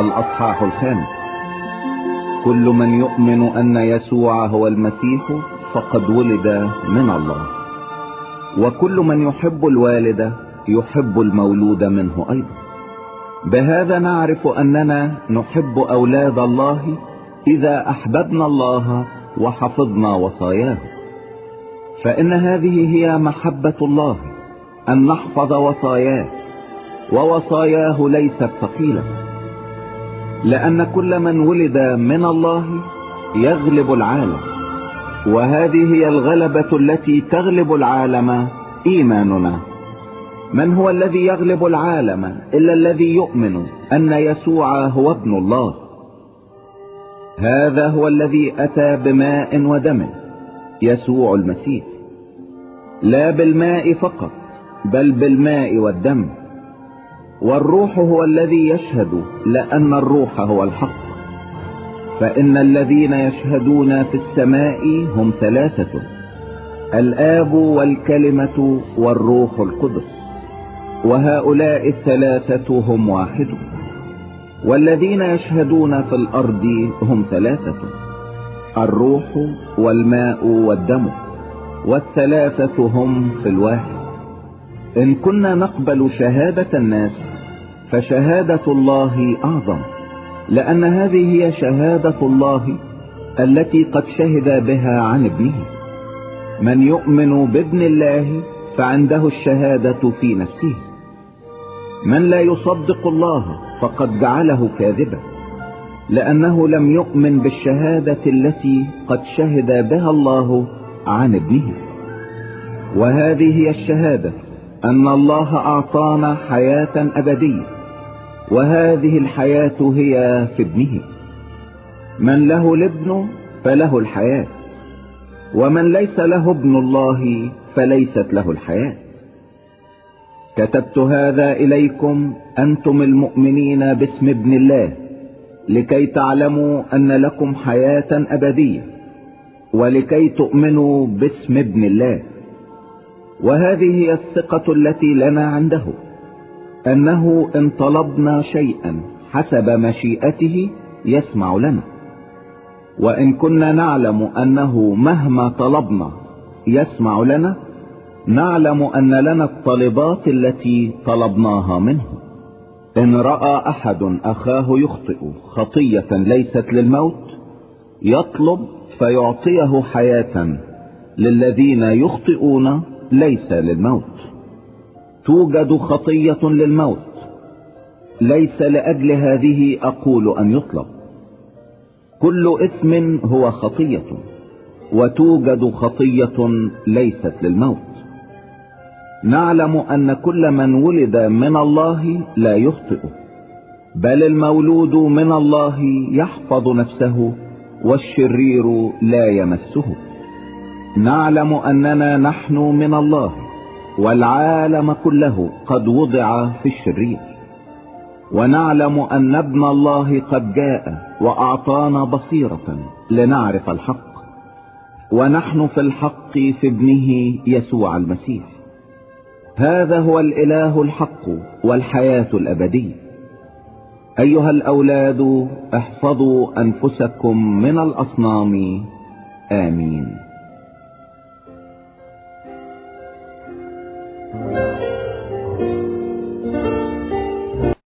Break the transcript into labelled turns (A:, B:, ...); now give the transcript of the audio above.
A: الأصحاح 5. كل من يؤمن أن يسوع هو المسيح فقد ولد من الله، وكل من يحب الوالد يحب المولود منه أيضا. بهذا نعرف أننا نحب أولاد الله إذا أحببنا الله وحفظنا وصاياه. فإن هذه هي محبة الله، أن نحفظ وصاياه، ووصاياه ليست ثقيلة، لأن كل من ولد من الله يغلب العالم، وهذه هي الغلبة التي تغلب العالم، إيماننا. من هو الذي يغلب العالم إلا الذي يؤمن أن يسوع هو ابن الله؟ هذا هو الذي أتى بماء ودم، يسوع المسيح، لا بالماء فقط بل بالماء والدم. والروح هو الذي يشهد، لأن الروح هو الحق. فإن الذين يشهدون في السماء هم 3: الآب والكلمة والروح القدس، وهؤلاء 3 هم واحد. والذين يشهدون في الأرض هم 3: الروح والماء والدم، وال3 هم في الواحد. إن كنا نقبل شهادة الناس فشهادة الله أعظم، لأن هذه هي شهادة الله التي قد شهد بها عن ابنه. من يؤمن بابن الله فعنده الشهادة في نفسه. من لا يصدق الله فقد جعله كاذبا، لأنه لم يؤمن بالشهادة التي قد شهد بها الله عن ابنه. وهذه هي الشهادة، أن الله أعطانا حياة أبدية، وهذه الحياة هي في ابنه. من له الابن فله الحياة، ومن ليس له ابن الله فليست له الحياة. كتبت هذا إليكم أنتم المؤمنين باسم ابن الله، لكي تعلموا أن لكم حياة أبدية، ولكي تؤمنوا باسم ابن الله. وهذه هي الثقة التي لنا عنده، أنه إن طلبنا شيئا حسب مشيئته يسمع لنا. وإن كنا نعلم أنه مهما طلبنا يسمع لنا، نعلم أن لنا الطلبات التي طلبناها منه. إن رأى أحد أخاه يخطئ خطية ليست للموت، يطلب فيعطيه حياة للذين يخطئون ليس للموت. توجد خطية للموت، ليس لأجل هذه أقول أن يطلب. كل إثم هو خطية، وتوجد خطية ليست للموت. نعلم أن كل من ولد من الله لا يخطئ، بل المولود من الله يحفظ نفسه، والشرير لا يمسه. نعلم أننا نحن من الله، والعالم كله قد وضع في الشرير. ونعلم أن ابن الله قد جاء وأعطانا بصيرة لنعرف الحق، ونحن في الحق في ابنه يسوع المسيح. هذا هو الإله الحق والحياة الأبدية. أيها الأولاد، احفظوا أنفسكم من الأصنام. آمين.